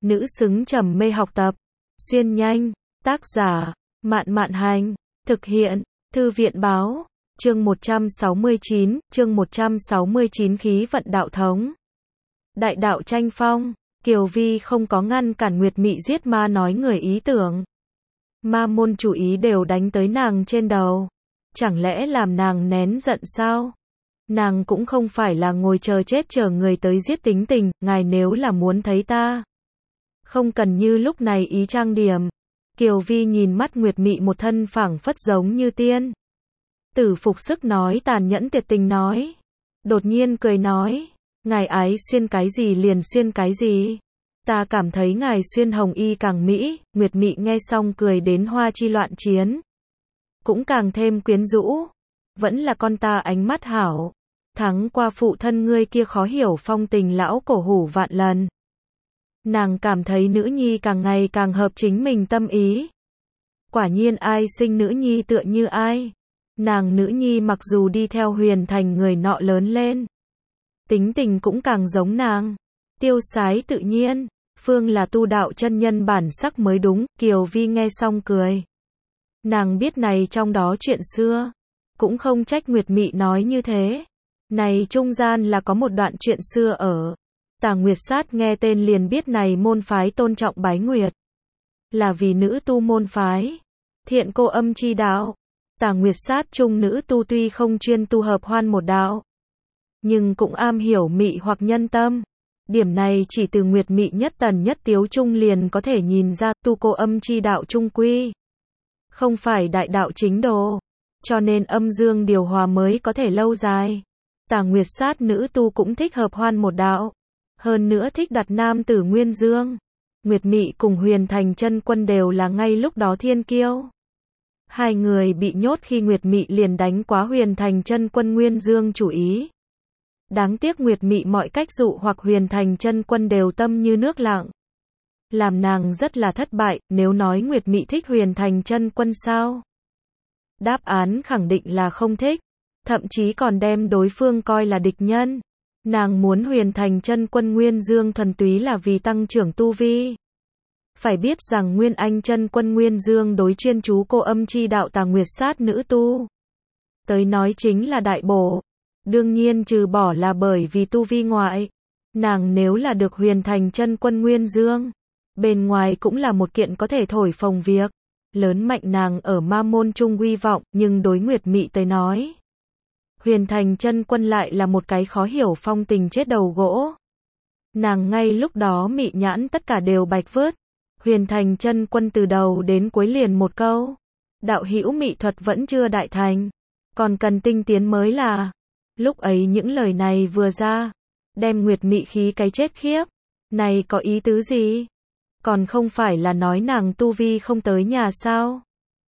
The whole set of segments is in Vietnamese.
nữ xứng trầm mê học tập. Xuyên nhanh, tác giả, Mạn Mạn Hành, thực hiện, Thư viện Báo, chương 169 khí vận đạo thống. Đại đạo tranh phong, Kiều Vi không có ngăn cản Nguyệt Mị giết ma nói người ý tưởng. Ma môn chủ ý đều đánh tới nàng trên đầu. Chẳng lẽ làm nàng nén giận sao? Nàng cũng không phải là ngồi chờ chết chờ người tới giết tính tình, ngài nếu là muốn thấy ta. Không cần như lúc này ý trang điểm. Kiều Vi nhìn mắt Nguyệt Mị một thân phảng phất giống như tiên. Tử phục sức nói tàn nhẫn tuyệt tình nói. Đột nhiên cười nói, ngài ái xuyên cái gì liền xuyên cái gì. Ta cảm thấy ngài xuyên hồng y càng mỹ. Nguyệt Mị nghe xong cười đến hoa chi loạn chiến. Cũng càng thêm quyến rũ. Vẫn là con ta ánh mắt hảo. Thắng qua phụ thân ngươi kia khó hiểu phong tình lão cổ hủ vạn lần. Nàng cảm thấy nữ nhi càng ngày càng hợp chính mình tâm ý. Quả nhiên ai sinh nữ nhi tựa như ai. Nàng nữ nhi mặc dù đi theo Huyền Thành người nọ lớn lên. Tính tình cũng càng giống nàng. Tiêu sái tự nhiên. Phương là tu đạo chân nhân bản sắc mới đúng. Kiều Vi nghe xong cười. Nàng biết này trong đó chuyện xưa. Cũng không trách Nguyệt Mị nói như thế. Này trung gian là có một đoạn chuyện xưa ở. Tà Nguyệt Sát nghe tên liền biết này môn phái tôn trọng bái nguyệt. Là vì nữ tu môn phái. Thiện cô âm chi đạo. Tà Nguyệt Sát trung nữ tu tuy không chuyên tu hợp hoan một đạo. Nhưng cũng am hiểu mị hoặc nhân tâm. Điểm này chỉ từ Nguyệt Mị nhất tần nhất tiếu trung liền có thể nhìn ra tu cô âm chi đạo trung quy. Không phải đại đạo chính đồ. Cho nên âm dương điều hòa mới có thể lâu dài. Tà Nguyệt Sát nữ tu cũng thích hợp hoan một đạo. Hơn nữa thích đặt nam tử nguyên dương. Nguyệt Mị cùng Huyền Thành chân quân đều là ngay lúc đó thiên kiêu. Hai người bị nhốt khi Nguyệt Mị liền đánh quá Huyền Thành chân quân nguyên dương chủ ý. Đáng tiếc Nguyệt Mị mọi cách dụ hoặc Huyền Thành chân quân đều tâm như nước lặng. Làm nàng rất là thất bại, nếu nói Nguyệt Mị thích Huyền Thành chân quân sao? Đáp án khẳng định là không thích. Thậm chí còn đem đối phương coi là địch nhân. Nàng muốn Huyền Thành chân quân nguyên dương thuần túy là vì tăng trưởng tu vi. Phải biết rằng Nguyên Anh chân quân nguyên dương đối chuyên chú cô âm chi đạo Tà Nguyệt Sát nữ tu. Tới nói chính là đại bổ. Đương nhiên trừ bỏ là bởi vì tu vi ngoại. Nàng nếu là được Huyền Thành chân quân nguyên dương. Bên ngoài cũng là một kiện có thể thổi phồng việc. Lớn mạnh nàng ở ma môn trung uy vọng, nhưng đối Nguyệt Mị tới nói. Huyền Thành chân quân lại là một cái khó hiểu phong tình chết đầu gỗ. Nàng ngay lúc đó mị nhãn tất cả đều bạch vớt. Huyền Thành chân quân từ đầu đến cuối liền một câu. Đạo hữu mị thuật vẫn chưa đại thành. Còn cần tinh tiến mới là. Lúc ấy những lời này vừa ra. Đem Nguyệt Mị khí cái chết khiếp. Này có ý tứ gì? Còn không phải là nói nàng tu vi không tới nhà sao?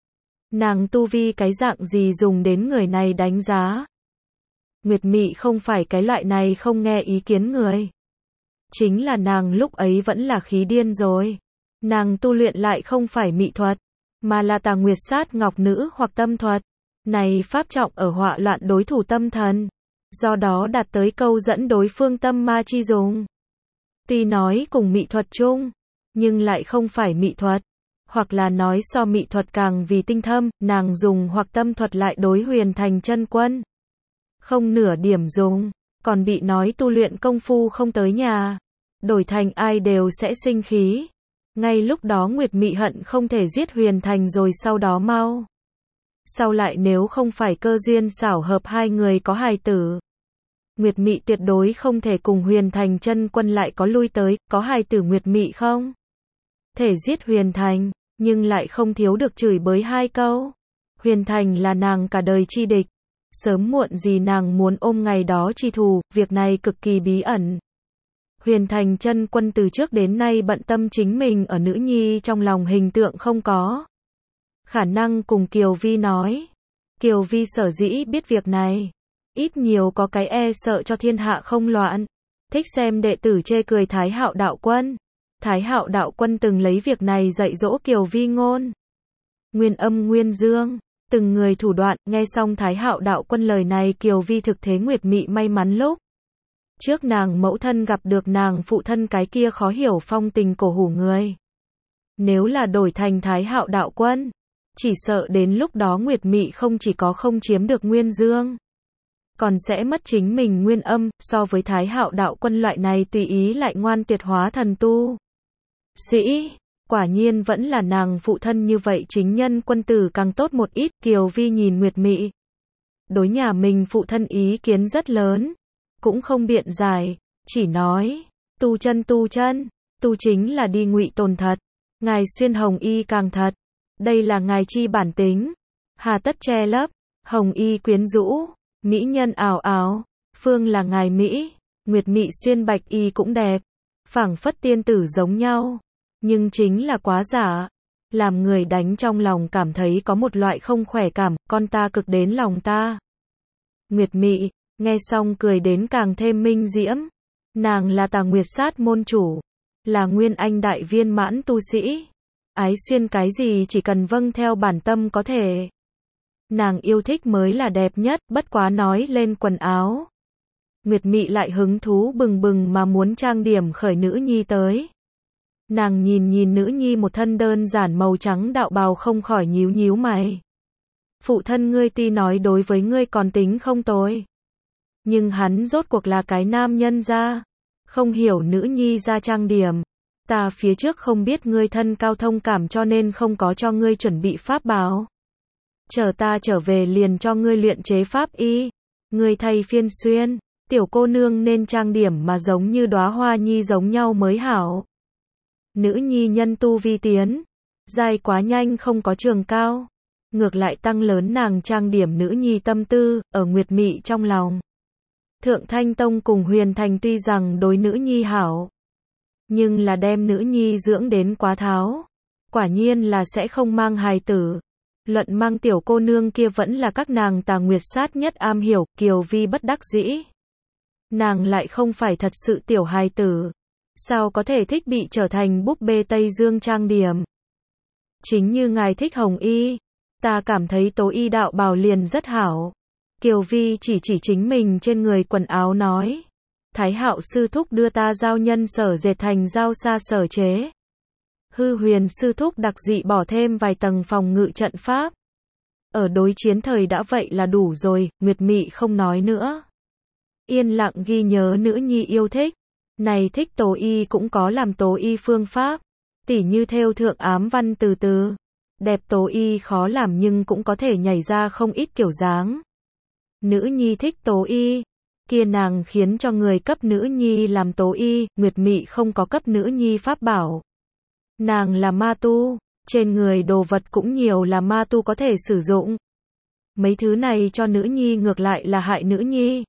Nàng tu vi cái dạng gì dùng đến người này đánh giá? Nguyệt Mị không phải cái loại này không nghe ý kiến người. Chính là nàng lúc ấy vẫn là khí điên rồi. Nàng tu luyện lại không phải mị thuật, mà là Tà Nguyệt Sát ngọc nữ hoặc tâm thuật. Này pháp trọng ở họa loạn đối thủ tâm thần. Do đó đạt tới câu dẫn đối phương tâm ma chi dùng. Tuy nói cùng mị thuật chung, nhưng lại không phải mị thuật. Hoặc là nói so mị thuật càng vì tinh thâm, nàng dùng hoặc tâm thuật lại đối Huyền Thành chân quân. Không nửa điểm dùng, còn bị nói tu luyện công phu không tới nhà. Đổi thành ai đều sẽ sinh khí. Ngay lúc đó Nguyệt Mị hận không thể giết Huyền Thành rồi sau đó mau. Sau lại nếu không phải cơ duyên xảo hợp hai người có hài tử. Nguyệt Mị tuyệt đối không thể cùng Huyền Thành chân quân lại có lui tới, có hài tử Nguyệt Mị không? Thể giết Huyền Thành, nhưng lại không thiếu được chửi bới hai câu. Huyền Thành là nàng cả đời chi địch. Sớm muộn gì nàng muốn ôm ngày đó chi thù, việc này cực kỳ bí ẩn. Huyền Thành chân quân từ trước đến nay bận tâm chính mình ở nữ nhi trong lòng hình tượng không có. Khả năng cùng Kiều Vi nói. Kiều Vi sở dĩ biết việc này. Ít nhiều có cái e sợ cho thiên hạ không loạn. Thích xem đệ tử chê cười Thái Hạo đạo quân. Thái Hạo đạo quân từng lấy việc này dạy dỗ Kiều Vi ngôn. Nguyên âm nguyên dương. Từng người thủ đoạn, nghe xong Thái Hạo đạo quân lời này Kiều Vi thực thế Nguyệt Mị may mắn lúc Trước nàng mẫu thân gặp được nàng phụ thân cái kia khó hiểu phong tình cổ hủ người. Nếu là đổi thành Thái Hạo đạo quân, chỉ sợ đến lúc đó Nguyệt Mị không chỉ có không chiếm được Nguyên Dương, còn sẽ mất chính mình nguyên âm. So với Thái Hạo đạo quân loại này tùy ý lại ngoan tuyệt hóa thần tu sĩ, quả nhiên vẫn là nàng phụ thân như vậy chính nhân quân tử càng tốt một ít. Kiều Vi nhìn Nguyệt Mị, đối nhà mình phụ thân ý kiến rất lớn, cũng không biện giải, chỉ nói, tu chân, tu chính là đi ngụy tồn thật, ngài xuyên hồng y càng thật, đây là ngài chi bản tính, hà tất che lấp, hồng y quyến rũ, mỹ nhân ảo ảo, phương là ngài mỹ, Nguyệt Mị xuyên bạch y cũng đẹp, phảng phất tiên tử giống nhau, nhưng chính là quá giả, làm người đánh trong lòng cảm thấy có một loại không khỏe cảm, con ta cực đến lòng ta. Nguyệt Mị nghe xong cười đến càng thêm minh diễm, nàng là Tà Nguyệt Sát môn chủ, là nguyên anh đại viên mãn tu sĩ, ái xuyên cái gì chỉ cần vâng theo bản tâm có thể. Nàng yêu thích mới là đẹp nhất, bất quá nói lên quần áo. Nguyệt Mị lại hứng thú bừng bừng mà muốn trang điểm khởi nữ nhi tới. Nàng nhìn nữ nhi một thân đơn giản màu trắng đạo bào không khỏi nhíu nhíu mày. Phụ thân ngươi tuy nói đối với ngươi còn tính không tồi, nhưng hắn rốt cuộc là cái nam nhân ra, không hiểu nữ nhi ra trang điểm. Ta phía trước không biết ngươi thân cao thông cảm cho nên không có cho ngươi chuẩn bị pháp bảo. Chờ ta trở về liền cho ngươi luyện chế pháp y. Ngươi thay phiên xuyên, tiểu cô nương nên trang điểm mà giống như đóa hoa nhi giống nhau mới hảo. Nữ nhi nhân tu vi tiến, giai quá nhanh không có trường cao, ngược lại tăng lớn nàng trang điểm nữ nhi tâm tư, ở Nguyệt Mị trong lòng. Thượng Thanh Tông cùng Huyền Thành tuy rằng đối nữ nhi hảo, nhưng là đem nữ nhi dưỡng đến quá tháo, quả nhiên là sẽ không mang hài tử. Luận mang tiểu cô nương kia vẫn là các nàng Tà Nguyệt Sát nhất am hiểu. Kiều Vi bất đắc dĩ, nàng lại không phải thật sự tiểu hài tử, sao có thể thích bị trở thành búp bê Tây Dương trang điểm. Chính như ngài thích hồng y, ta cảm thấy tố y đạo bào liền rất hảo. Kiều Vi chỉ chính mình trên người quần áo nói, Thái Hạo sư thúc đưa ta giao nhân sở dệt thành giao xa sở chế. Hư Huyền sư thúc đặc dị bỏ thêm vài tầng phòng ngự trận pháp. Ở đối chiến thời đã vậy là đủ rồi. Nguyệt Mị không nói nữa, yên lặng ghi nhớ nữ nhi yêu thích. Này thích tố y cũng có làm tố y phương pháp, tỉ như thêu thượng ám văn từ từ. Đẹp tố y khó làm nhưng cũng có thể nhảy ra không ít kiểu dáng. Nữ nhi thích tố y, kia nàng khiến cho người cấp nữ nhi làm tố y. Nguyệt Mị không có cấp nữ nhi pháp bảo, nàng là ma tu, trên người đồ vật cũng nhiều là ma tu có thể sử dụng. Mấy thứ này cho nữ nhi ngược lại là hại nữ nhi.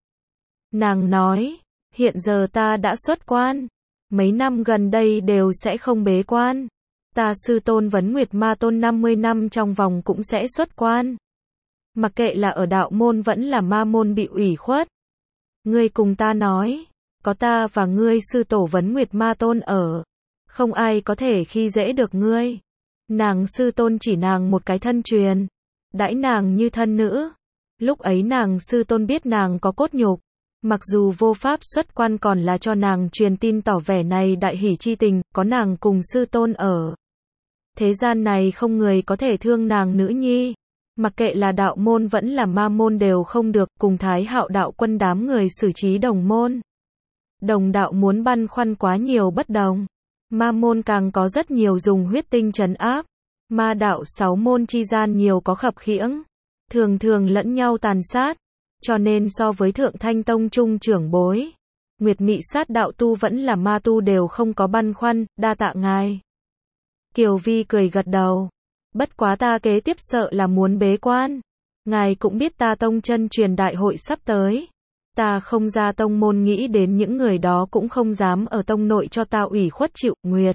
Nàng nói, hiện giờ ta đã xuất quan, mấy năm gần đây đều sẽ không bế quan. Ta sư tôn Vấn Nguyệt Ma Tôn 50 năm trong vòng cũng sẽ xuất quan. Mặc kệ là ở đạo môn vẫn là ma môn bị ủy khuất. Ngươi cùng ta nói, có ta và ngươi sư tổ Vấn Nguyệt Ma Tôn ở, không ai có thể khi dễ được ngươi. Nàng sư tôn chỉ nàng một cái thân truyền, đãi nàng như thân nữ. Lúc ấy nàng sư tôn biết nàng có cốt nhục, mặc dù vô pháp xuất quan còn là cho nàng truyền tin tỏ vẻ này đại hỷ chi tình, có nàng cùng sư tôn ở. Thế gian này không người có thể thương nàng nữ nhi, mặc kệ là đạo môn vẫn là ma môn đều không được. Cùng Thái Hạo đạo quân đám người xử trí đồng môn. Đồng đạo muốn băn khoăn quá nhiều bất đồng. Ma môn càng có rất nhiều dùng huyết tinh trấn áp. Ma đạo 6 môn chi gian nhiều có khập khiễng, thường thường lẫn nhau tàn sát. Cho nên so với Thượng Thanh Tông trung trưởng bối, Nguyệt Mị sát đạo tu vẫn là ma tu đều không có băn khoăn. Đa tạ ngài. Kiều Vi cười gật đầu. Bất quá ta kế tiếp sợ là muốn bế quan. Ngài cũng biết ta tông chân truyền đại hội sắp tới. Ta không ra tông môn nghĩ đến những người đó cũng không dám ở tông nội cho ta ủy khuất chịu. Nguyệt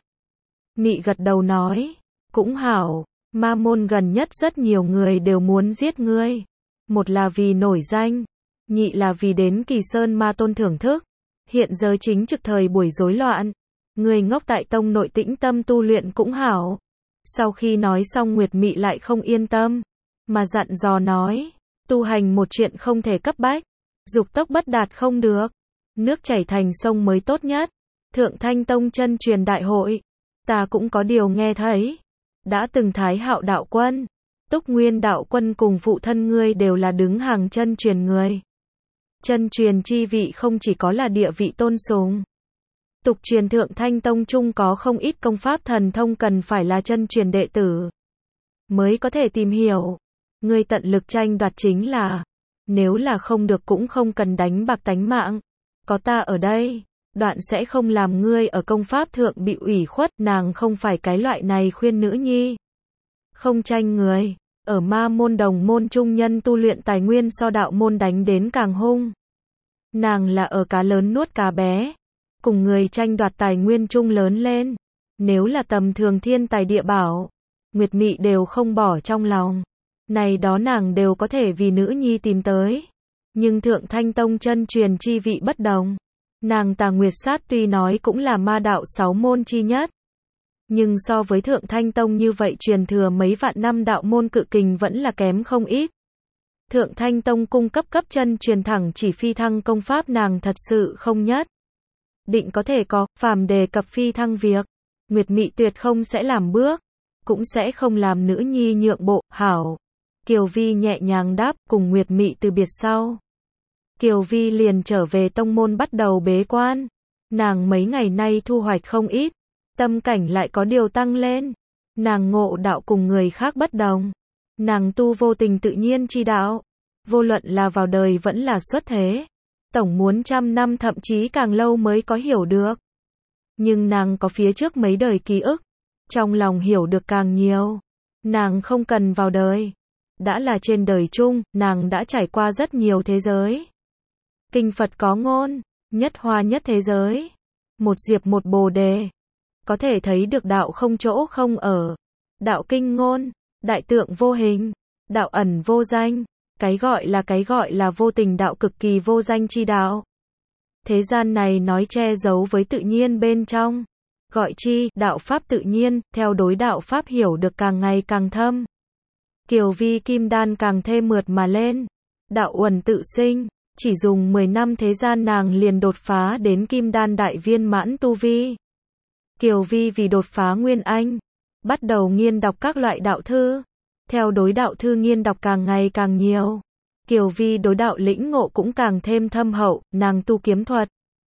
Mị gật đầu nói, cũng hảo, ma môn gần nhất rất nhiều người đều muốn giết ngươi. Một là vì nổi danh, nhị là vì đến Kỳ Sơn Ma Tôn thưởng thức. Hiện giờ chính trực thời buổi rối loạn, người ngốc tại tông nội tĩnh tâm tu luyện cũng hảo. Sau khi nói xong Nguyệt Mị lại không yên tâm, mà dặn dò nói, tu hành một chuyện không thể cấp bách, dục tốc bất đạt không được. Nước chảy thành sông mới tốt nhất. Thượng Thanh Tông chân truyền đại hội. Ta cũng có điều nghe thấy. Đã từng Thái Hạo đạo quân, Túc Nguyên đạo quân cùng phụ thân ngươi đều là đứng hàng chân truyền người. Chân truyền chi vị không chỉ có là địa vị tôn sùng. Tục truyền Thượng Thanh Tông chung có không ít công pháp thần thông cần phải là chân truyền đệ tử mới có thể tìm hiểu. Ngươi tận lực tranh đoạt chính là, nếu là không được cũng không cần đánh bạc tánh mạng. Có ta ở đây, đoạn sẽ không làm ngươi ở công pháp thượng bị ủy khuất. Nàng không phải cái loại này khuyên nữ nhi không tranh người. Ở ma môn đồng môn trung nhân tu luyện tài nguyên so đạo môn đánh đến càng hung. Nàng là ở cá lớn nuốt cá bé, cùng người tranh đoạt tài nguyên chung lớn lên. Nếu là tầm thường thiên tài địa bảo, Nguyệt Mị đều không bỏ trong lòng. Này đó nàng đều có thể vì nữ nhi tìm tới. Nhưng Thượng Thanh Tông chân truyền chi vị bất đồng. Nàng Tà Nguyệt Sát tuy nói cũng là ma đạo 6 môn chi nhất, nhưng so với Thượng Thanh Tông như vậy truyền thừa mấy vạn năm đạo môn cự kình vẫn là kém không ít. Thượng Thanh Tông cung cấp chân truyền thẳng chỉ phi thăng công pháp nàng thật sự không nhất định có thể có. Phàm đề cập phi thăng việc, Nguyệt Mị tuyệt không sẽ làm bước, cũng sẽ không làm nữ nhi nhượng bộ. Hảo. Kiều Vi nhẹ nhàng đáp, cùng Nguyệt Mị từ biệt sau. Kiều Vi liền trở về tông môn bắt đầu bế quan. Nàng mấy ngày nay thu hoạch không ít, tâm cảnh lại có điều tăng lên. Nàng ngộ đạo cùng người khác bất đồng. Nàng tu vô tình tự nhiên chi đạo. Vô luận là vào đời vẫn là xuất thế. Tổng muốn 100 năm thậm chí càng lâu mới có hiểu được. Nhưng nàng có phía trước mấy đời ký ức. Trong lòng hiểu được càng nhiều. Nàng không cần vào đời. Đã là trên đời chung, nàng đã trải qua rất nhiều thế giới. Kinh Phật có ngôn, nhất hoa nhất thế giới. Một diệp một bồ đề. Có thể thấy được đạo không chỗ không ở. Đạo kinh ngôn, đại tượng vô hình, đạo ẩn vô danh. Cái gọi là vô tình đạo cực kỳ vô danh chi đạo. Thế gian này nói che giấu với tự nhiên bên trong. Gọi chi, đạo pháp tự nhiên, theo đối đạo pháp hiểu được càng ngày càng thâm. Kiều Vi kim đan càng thêm mượt mà lên. Đạo uẩn tự sinh, chỉ dùng 10 năm thế gian nàng liền đột phá đến kim đan đại viên mãn tu vi. Kiều Vi vì đột phá nguyên anh, bắt đầu nghiên đọc các loại đạo thư. Theo đối đạo thư nghiên đọc càng ngày càng nhiều, Kiều Vi đối đạo lĩnh ngộ cũng càng thêm thâm hậu. Nàng tu kiếm thuật,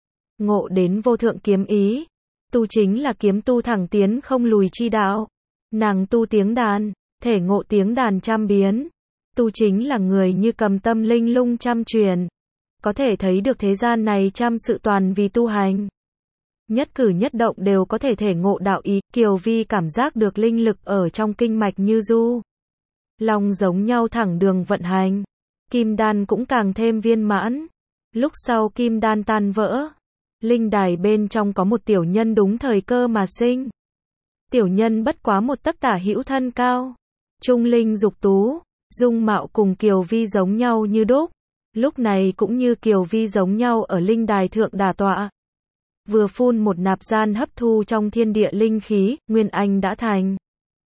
ngộ đến vô thượng kiếm ý. Tu chính là kiếm tu thẳng tiến không lùi chi đạo. Nàng tu tiếng đàn, thể ngộ tiếng đàn trăm biến. Tu chính là người như cầm tâm linh lung trăm truyền. Có thể thấy được thế gian này trăm sự toàn vì tu hành. Nhất cử nhất động đều có thể thể ngộ đạo ý. Kiều Vi cảm giác được linh lực ở trong kinh mạch như du long giống nhau thẳng đường vận hành. Kim đan cũng càng thêm viên mãn. Lúc sau kim đan tan vỡ, linh đài bên trong có một tiểu nhân đúng thời cơ mà sinh. Tiểu nhân bất quá một tấc tả hữu thân cao, trung linh dục tú, dung mạo cùng Kiều Vi giống nhau như đúc. Lúc này cũng như Kiều Vi giống nhau ở linh đài thượng đả tọa. Vừa phun một nạp gian hấp thu trong thiên địa linh khí, nguyên anh đã thành.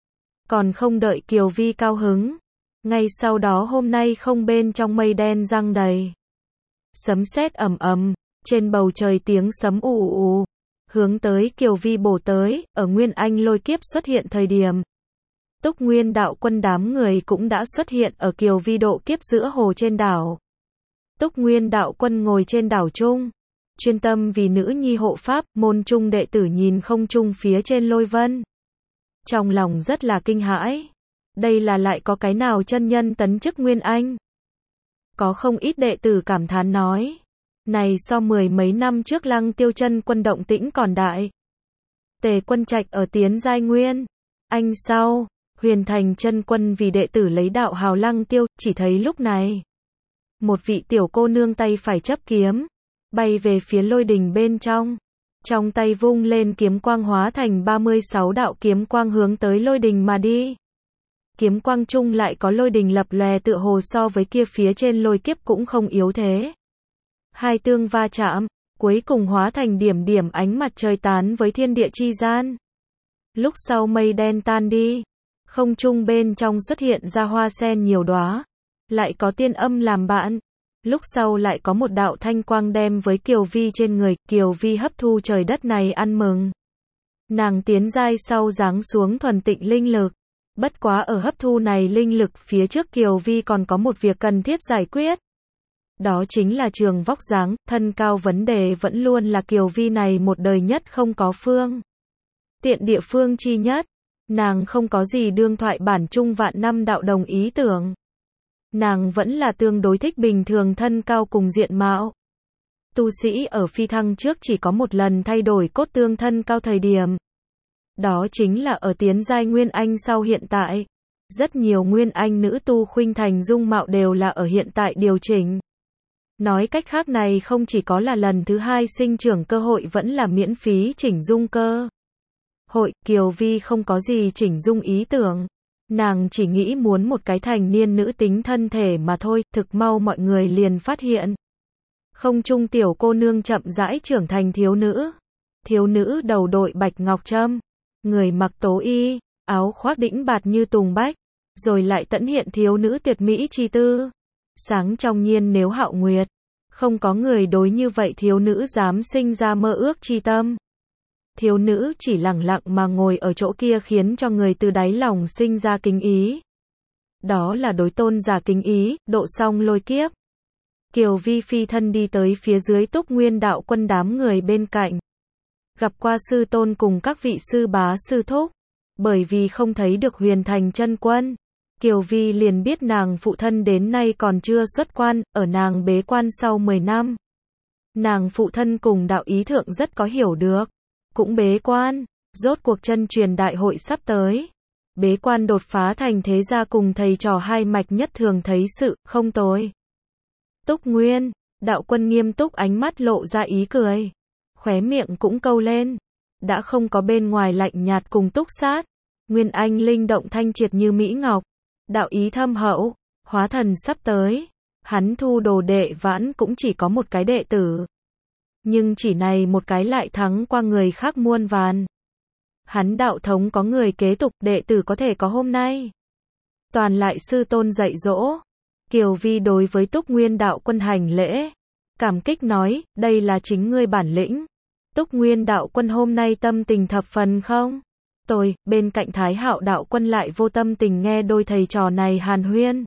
Còn không đợi Kiều Vi cao hứng, ngay sau đó hôm nay không bên trong mây đen giăng đầy. Sấm sét ầm ầm, trên bầu trời tiếng sấm ù ù, hướng tới Kiều Vi bổ tới. Ở nguyên anh lôi kiếp xuất hiện thời điểm, Túc Nguyên đạo quân đám người cũng đã xuất hiện ở Kiều Vi độ kiếp giữa hồ trên đảo. Túc Nguyên đạo quân ngồi trên đảo chung, chuyên tâm vì nữ nhi hộ pháp. Môn trung đệ tử nhìn không trung phía trên lôi vân, trong lòng rất là kinh hãi. Đây là lại có cái nào chân nhân tấn chức nguyên anh? Có không ít đệ tử cảm thán nói, này so 10 mấy năm trước Lăng Tiêu chân quân động tĩnh còn đại. Tề Quân Trạch ở tiến giai nguyên anh sau, Huyền Thành chân quân vì đệ tử lấy đạo hào Lăng Tiêu. Chỉ thấy lúc này, một vị tiểu cô nương tay phải chấp kiếm, bay về phía lôi đình bên trong. Trong tay vung lên kiếm quang hóa thành 36 đạo kiếm quang hướng tới lôi đình mà đi. Kiếm quang chung lại có lôi đình lập lòe, tựa hồ so với kia phía trên lôi kiếp cũng không yếu thế. Hai tương va chạm, cuối cùng hóa thành điểm điểm ánh mặt trời tán với thiên địa chi gian. Lúc sau mây đen tan đi, không trung bên trong xuất hiện ra hoa sen nhiều đóa, lại có tiên âm làm bạn. Lúc sau lại có một đạo thanh quang đem với Kiều Vi trên người, Kiều Vi hấp thu trời đất này ăn mừng. Nàng tiến giai sau giáng xuống thuần tịnh linh lực. Bất quá ở hấp thu này linh lực phía trước Kiều Vi còn có một việc cần thiết giải quyết. Đó chính là trường vóc dáng, thân cao vấn đề vẫn luôn là Kiều Vi này một đời nhất không có phương tiện địa phương chi nhất. Nàng không có gì đương thoại bản trung vạn năm đạo đồng ý tưởng. Nàng vẫn là tương đối thích bình thường thân cao cùng diện mạo. Tu sĩ ở phi thăng trước chỉ có một lần thay đổi cốt tương thân cao thời điểm. Đó chính là ở tiến giai Nguyên Anh sau hiện tại. Rất nhiều Nguyên Anh nữ tu khuynh thành dung mạo đều là ở hiện tại điều chỉnh. Nói cách khác này không chỉ có là lần thứ hai sinh trưởng cơ hội vẫn là miễn phí chỉnh dung cơ hội. Kiều Vi không có gì chỉnh dung ý tưởng. Nàng chỉ nghĩ muốn một cái thành niên nữ tính thân thể mà thôi, thực mau mọi người liền phát hiện. Không trung tiểu cô nương chậm rãi trưởng thành thiếu nữ. Thiếu nữ đầu đội bạch ngọc trâm, người mặc tố y, áo khoác đĩnh bạt như tùng bách, rồi lại tẫn hiện thiếu nữ tuyệt mỹ chi tư. Sáng trong nhiên nếu hạo nguyệt, không có người đối như vậy thiếu nữ dám sinh ra mơ ước chi tâm. Thiếu nữ chỉ lặng lặng mà ngồi ở chỗ kia khiến cho người từ đáy lòng sinh ra kính ý. Đó là đối tôn giả kính ý, độ xong lôi kiếp. Kiều Vi phi thân đi tới phía dưới Túc Nguyên đạo quân đám người bên cạnh. Gặp qua sư tôn cùng các vị sư bá sư thúc. Bởi vì không thấy được Huyền Thành chân quân, Kiều Vi liền biết nàng phụ thân đến nay còn chưa xuất quan, ở nàng bế quan sau 10 năm. Nàng phụ thân cùng đạo ý thượng rất có hiểu được. Cũng bế quan, rốt cuộc chân truyền đại hội sắp tới. Bế quan đột phá thành thế gia cùng thầy trò hai mạch nhất thường thấy sự không tồi. Túc Nguyên, đạo quân nghiêm túc ánh mắt lộ ra ý cười. Khóe miệng cũng câu lên. Đã không có bên ngoài lạnh nhạt cùng túc sát. Nguyên Anh linh động thanh triệt như mỹ ngọc. Đạo ý thâm hậu, hóa thần sắp tới. Hắn thu đồ đệ vãn cũng chỉ có một cái đệ tử. Nhưng chỉ này một cái lại thắng qua người khác muôn vàn. Hắn đạo thống có người kế tục, đệ tử có thể có hôm nay. Toàn lại sư tôn dạy dỗ. Kiều Vi đối với Túc Nguyên đạo quân hành lễ. Cảm kích nói, đây là chính ngươi bản lĩnh. Túc Nguyên đạo quân hôm nay tâm tình thập phần không? Tôi, bên cạnh Thái Hạo đạo quân lại vô tâm tình nghe đôi thầy trò này hàn huyên.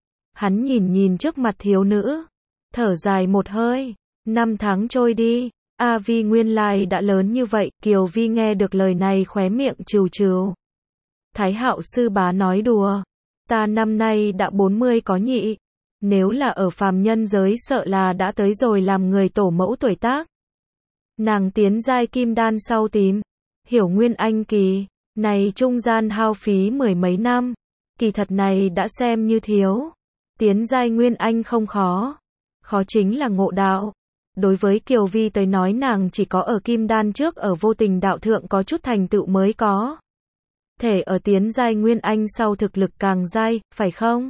Hắn nhìn nhìn trước mặt thiếu nữ. Thở dài một hơi. 5 tháng trôi đi. A Vi nguyên lai đã lớn như vậy. Kiều Vi nghe được lời này khóe miệng trừ trừ. Thái Hạo sư bá nói đùa. Ta năm nay đã 40 có nhị. Nếu là ở phàm nhân giới sợ là đã tới rồi làm người tổ mẫu tuổi tác. Nàng tiến giai kim đan sau tím. Hiểu Nguyên Anh kỳ. Này trung gian hao phí 10 mấy năm. Kỳ thật này đã xem như thiếu. Tiến giai Nguyên Anh không khó. Khó chính là ngộ đạo. Đối với Kiều Vi tới nói nàng chỉ có ở kim đan trước ở vô tình đạo thượng có chút thành tựu mới có. Thể ở tiến giai Nguyên Anh sau thực lực càng giai, phải không?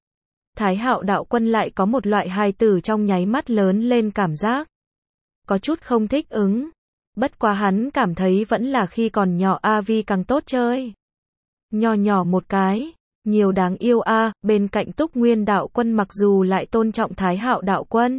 Thái Hạo đạo quân lại có một loại hài tử trong nháy mắt lớn lên cảm giác. Có chút không thích ứng. Bất quá hắn cảm thấy vẫn là khi còn nhỏ A Vi càng tốt chơi. Nhỏ nhỏ một cái. Nhiều đáng yêu a. Bên cạnh Túc Nguyên đạo quân mặc dù lại tôn trọng Thái Hạo đạo quân.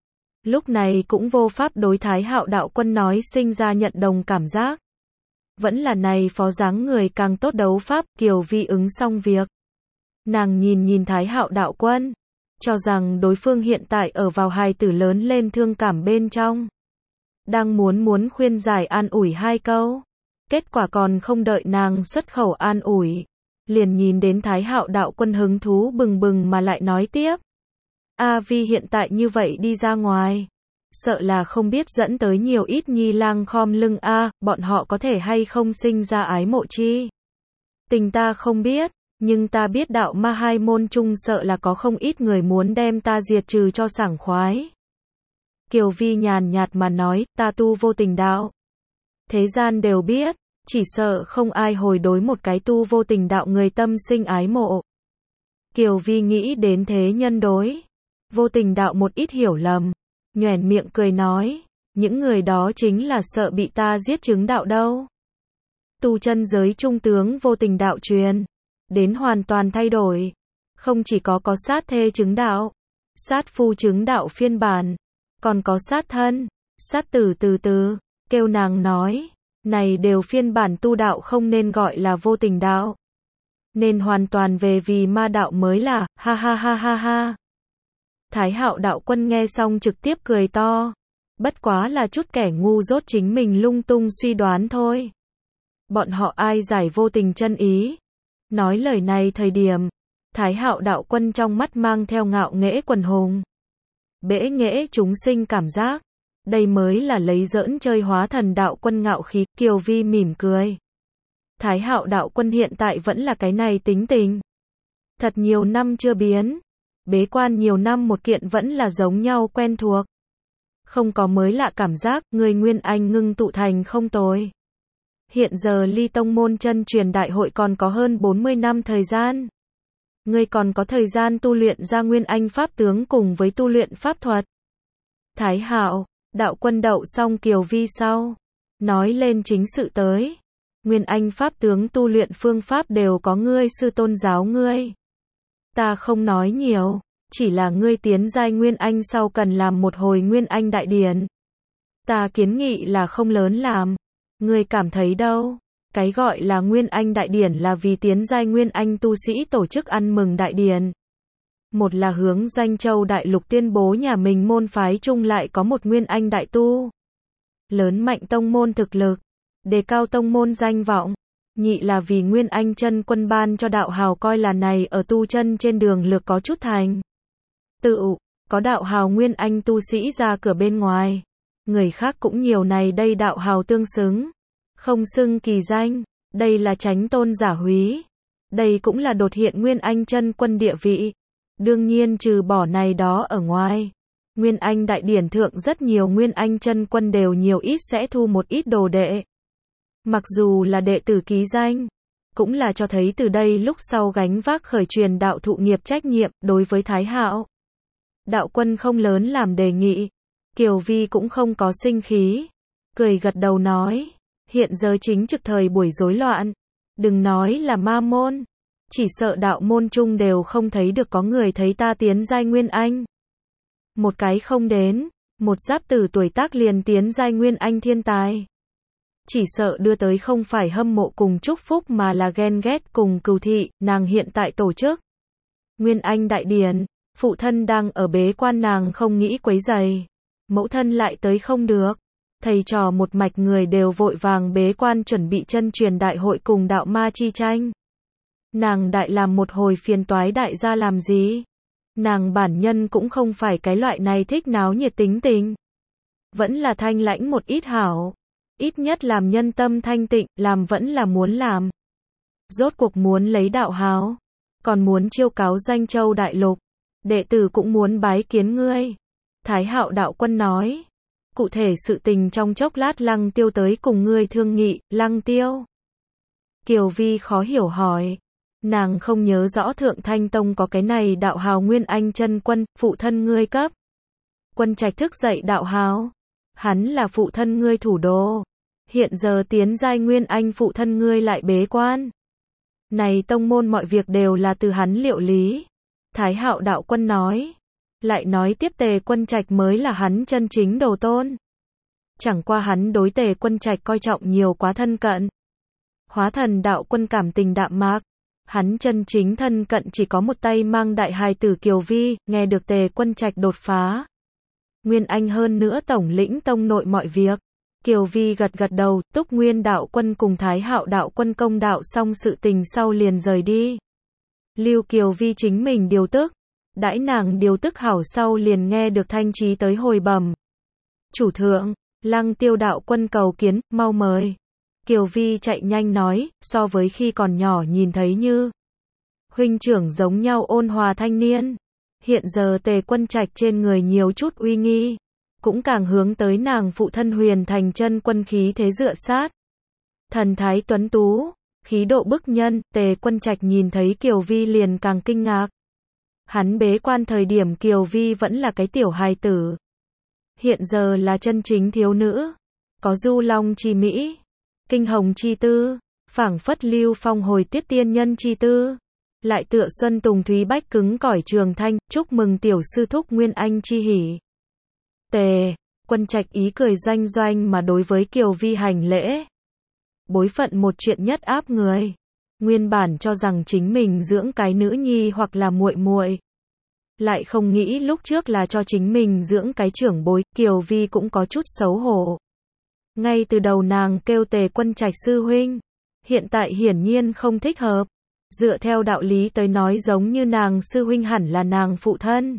Lúc này cũng vô pháp đối Thái Hạo đạo quân nói sinh ra nhận đồng cảm giác. Vẫn là này phó dáng người càng tốt đấu pháp. Kiều Vi ứng xong việc. Nàng nhìn nhìn Thái Hạo đạo quân. Cho rằng đối phương hiện tại ở vào hài tử lớn lên thương cảm bên trong. Đang muốn khuyên giải an ủi hai câu. Kết quả còn không đợi nàng xuất khẩu an ủi. Liền nhìn đến Thái Hạo đạo quân hứng thú bừng bừng mà lại nói tiếp. A Vi hiện tại như vậy đi ra ngoài. Sợ là không biết dẫn tới nhiều ít nhi lang khom lưng a. Bọn họ có thể hay không sinh ra ái mộ chi. Tình ta không biết. Nhưng ta biết đạo ma hai môn chung sợ là có không ít người muốn đem ta diệt trừ cho sảng khoái. Kiều Vi nhàn nhạt mà nói, ta tu vô tình đạo. Thế gian đều biết, chỉ sợ không ai hồi đối một cái tu vô tình đạo người tâm sinh ái mộ. Kiều Vi nghĩ đến thế nhân đối vô tình đạo một ít hiểu lầm, nhoẻn miệng cười nói, những người đó chính là sợ bị ta giết chứng đạo đâu. Tu chân giới trung tướng vô tình đạo truyền đến hoàn toàn thay đổi, không chỉ có sát thê chứng đạo, sát phu chứng đạo phiên bản, còn có sát thân, sát tử kêu nàng nói, này đều phiên bản tu đạo không nên gọi là vô tình đạo. Nên hoàn toàn về vì ma đạo mới là, ha ha ha ha ha. Thái Hạo đạo quân nghe xong trực tiếp cười to. Bất quá là chút kẻ ngu dốt chính mình lung tung suy đoán thôi. Bọn họ ai giải vô tình chân ý. Nói lời này thời điểm, Thái Hạo đạo quân trong mắt mang theo ngạo nghễ quần hùng. Bẽ nghễ chúng sinh cảm giác. Đây mới là lấy giỡn chơi hóa thần đạo quân ngạo khí. Kiều Vi mỉm cười. Thái Hạo đạo quân hiện tại vẫn là cái này tính tình. Thật nhiều năm chưa biến. Bế quan nhiều năm một kiện vẫn là giống nhau quen thuộc. Không có mới lạ cảm giác, người Nguyên Anh ngưng tụ thành không tồi. Hiện giờ ly tông môn chân truyền đại hội còn có hơn 40 năm thời gian. Ngươi còn có thời gian tu luyện ra Nguyên Anh pháp tướng cùng với tu luyện pháp thuật. Thái Hạo, đạo quân đậu xong Kiều Vi sau. Nói lên chính sự tới. Nguyên Anh pháp tướng tu luyện phương pháp đều có ngươi sư tôn giáo ngươi. Ta không nói nhiều, chỉ là ngươi tiến giai Nguyên Anh sau cần làm một hồi Nguyên Anh đại điển. Ta kiến nghị là không lớn làm. Ngươi cảm thấy đâu? Cái gọi là Nguyên Anh đại điển là vì tiến giai Nguyên Anh tu sĩ tổ chức ăn mừng đại điển. Một là hướng Doanh Châu đại lục tuyên bố nhà mình môn phái chung lại có một Nguyên Anh đại tu. Lớn mạnh tông môn thực lực, đề cao tông môn danh vọng. Nhị là vì Nguyên Anh chân quân ban cho đạo hào coi là này ở tu chân trên đường lược có chút thành. Tự, có đạo hào Nguyên Anh tu sĩ ra cửa bên ngoài. Người khác cũng nhiều này đây đạo hào tương xứng. Không xưng kỳ danh, đây là tránh tôn giả húy. Đây cũng là đột hiện Nguyên Anh chân quân địa vị. Đương nhiên trừ bỏ này đó ở ngoài. Nguyên Anh đại điển thượng rất nhiều Nguyên Anh chân quân đều nhiều ít sẽ thu một ít đồ đệ. Mặc dù là đệ tử ký danh, cũng là cho thấy từ đây lúc sau gánh vác khởi truyền đạo thụ nghiệp trách nhiệm đối với Thái Hạo. Đạo quân không lớn làm đề nghị, Kiều Vi cũng không có sinh khí, cười gật đầu nói, hiện giờ chính trực thời buổi rối loạn, đừng nói là ma môn, chỉ sợ đạo môn chung đều không thấy được có người thấy ta tiến giai Nguyên Anh. Một cái không đến, một giáp tử tuổi tác liền tiến giai Nguyên Anh thiên tài. Chỉ sợ đưa tới không phải hâm mộ cùng chúc phúc mà là ghen ghét cùng cừu thị, nàng hiện tại tổ chức. Nguyên Anh đại điển, phụ thân đang ở bế quan nàng không nghĩ quấy rầy. Mẫu thân lại tới không được. Thầy trò một mạch người đều vội vàng bế quan chuẩn bị chân truyền đại hội cùng đạo ma chi tranh. Nàng đại làm một hồi phiền toái đại gia làm gì? Nàng bản nhân cũng không phải cái loại này thích náo nhiệt tính tình. Vẫn là thanh lãnh một ít hảo. Ít nhất làm nhân tâm thanh tịnh, làm vẫn là muốn làm. Rốt cuộc muốn lấy đạo háo. Còn muốn chiêu cáo Doanh Châu đại lục. Đệ tử cũng muốn bái kiến ngươi. Thái Hạo đạo quân nói. Cụ thể sự tình trong chốc lát Lăng Tiêu tới cùng ngươi thương nghị, Lăng Tiêu. Kiều Vi khó hiểu hỏi. Nàng không nhớ rõ Thượng Thanh Tông có cái này đạo hào Nguyên Anh chân quân, phụ thân ngươi cấp. Quân Trạch thức dậy đạo hào. Hắn là phụ thân ngươi thủ đô. Hiện giờ tiến giai Nguyên Anh phụ thân ngươi lại bế quan. Này tông môn mọi việc đều là từ hắn liệu lý. Thái Hạo đạo quân nói. Lại nói tiếp Tề Quân Trạch mới là hắn chân chính đồ tôn. Chẳng qua hắn đối Tề Quân Trạch coi trọng nhiều quá thân cận. Hóa thần đạo quân cảm tình đạm mạc. Hắn chân chính thân cận chỉ có một tay mang đại hài tử Kiều Vi, nghe được Tề Quân Trạch đột phá. Nguyên Anh hơn nữa tổng lĩnh tông nội mọi việc. Kiều Vi gật gật đầu, Túc Nguyên đạo quân cùng Thái Hạo đạo quân công đạo xong sự tình sau liền rời đi. Lưu Kiều Vi chính mình điều tức. Đãi nàng điều tức hảo sau liền nghe được Thanh Chí tới hồi bẩm. Chủ thượng, Lăng Tiêu đạo quân cầu kiến, mau mời. Kiều Vi chạy nhanh nói, so với khi còn nhỏ nhìn thấy như huynh trưởng giống nhau ôn hòa thanh niên. Hiện giờ Tề Quân Trạch trên người nhiều chút uy nghi. Cũng càng hướng tới nàng phụ thân Huyền Thành chân quân khí thế dựa sát. Thần thái tuấn tú, khí độ bức nhân, Tề Quân Trạch nhìn thấy Kiều Vi liền càng kinh ngạc. Hắn bế quan thời điểm Kiều Vi vẫn là cái tiểu hài tử. Hiện giờ là chân chính thiếu nữ. Có du long chi mỹ, kinh hồng chi tư, phảng phất lưu phong hồi tiết tiên nhân chi tư. lại tựa xuân tùng thúy bách cứng cỏi trường thanh, chúc mừng tiểu sư thúc Nguyên Anh chi hỉ. Tề Quân Trạch ý cười doanh doanh mà đối với Kiều Vi hành lễ. Bối phận một chuyện nhất áp người. Nguyên bản cho rằng chính mình dưỡng cái nữ nhi hoặc là muội muội, lại không nghĩ lúc trước là cho chính mình dưỡng cái trưởng bối, Kiều Vi cũng có chút xấu hổ. Ngay từ đầu nàng kêu Tề Quân Trạch sư huynh, hiện tại hiển nhiên không thích hợp. Dựa theo đạo lý tới nói giống như nàng sư huynh hẳn là nàng phụ thân.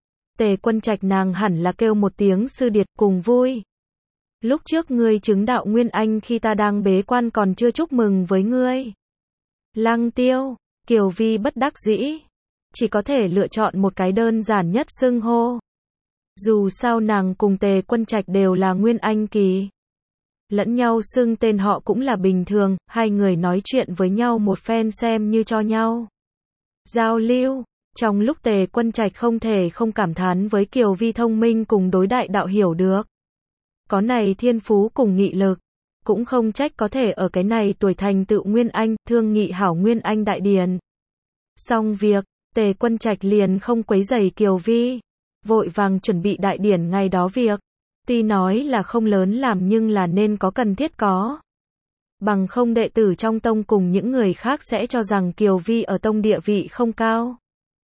Tề Quân Trạch nàng hẳn là kêu một tiếng sư điệt cùng vui. Lúc trước ngươi chứng đạo Nguyên Anh khi ta đang bế quan còn chưa chúc mừng với ngươi. Lăng Tiêu, Kiều Vi bất đắc dĩ, chỉ có thể lựa chọn một cái đơn giản nhất xưng hô. Dù sao nàng cùng Tề Quân Trạch đều là Nguyên Anh kỳ, lẫn nhau xưng tên họ cũng là bình thường, hai người nói chuyện với nhau một phen xem như cho nhau giao lưu. Trong lúc Tề Quân Trạch không thể không cảm thán với Kiều Vi thông minh cùng đối đại đạo hiểu được. Có này thiên phú cùng nghị lực, cũng không trách có thể ở cái này tuổi thành tựu Nguyên Anh, thương nghị hảo Nguyên Anh đại điển. Xong việc, Tề Quân Trạch liền không quấy rầy Kiều Vi, vội vàng chuẩn bị đại điển ngày đó việc. Tuy nói là không lớn làm nhưng là nên có cần thiết có. Bằng không đệ tử trong tông cùng những người khác sẽ cho rằng Kiều Vi ở tông địa vị không cao.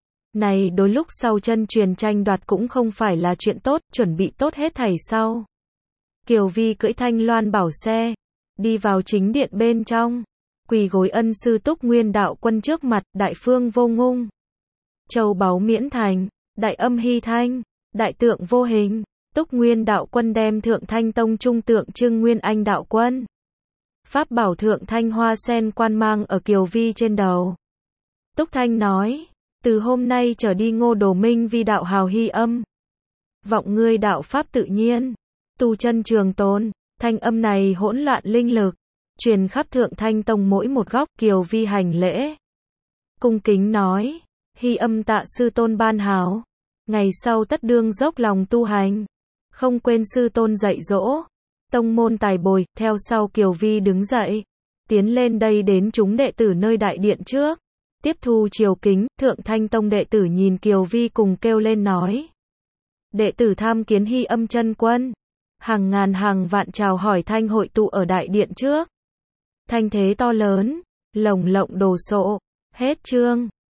Này đối lúc sau chân truyền tranh đoạt cũng không phải là chuyện tốt, chuẩn bị tốt hết thảy sau. Kiều Vi cưỡi thanh loan bảo xe, đi vào chính điện bên trong, quỳ gối ân sư Túc Nguyên đạo quân trước mặt, đại phương vô ngung, châu báu miễn thành, đại âm hy thanh, đại tượng vô hình. Túc Nguyên đạo quân đem Thượng Thanh Tông trung tượng trưng Nguyên Anh đạo quân. Pháp bảo Thượng Thanh hoa sen quan mang ở Kiều Vi trên đầu. Túc Thanh nói, từ hôm nay trở đi Ngô Đồ Minh vi đạo hào hy âm. Vọng ngươi đạo pháp tự nhiên, tu chân trường tồn, thanh âm này hỗn loạn linh lực, truyền khắp Thượng Thanh Tông mỗi một góc. Kiều Vi hành lễ, cung kính nói, hy âm tạ sư tôn ban hào, ngày sau tất đương dốc lòng tu hành, không quên sư tôn dạy dỗ, tông môn tài bồi. Theo sau Kiều Vi đứng dậy, tiến lên đây đến chúng đệ tử nơi đại điện trước, tiếp thu triều kính. Thượng Thanh Tông đệ tử nhìn Kiều Vi cùng kêu lên nói, đệ tử tham kiến hy âm chân quân. Hàng ngàn hàng vạn chào hỏi thanh hội tụ ở đại điện trước, thanh thế to lớn, lồng lộng đồ sộ. Hết chương.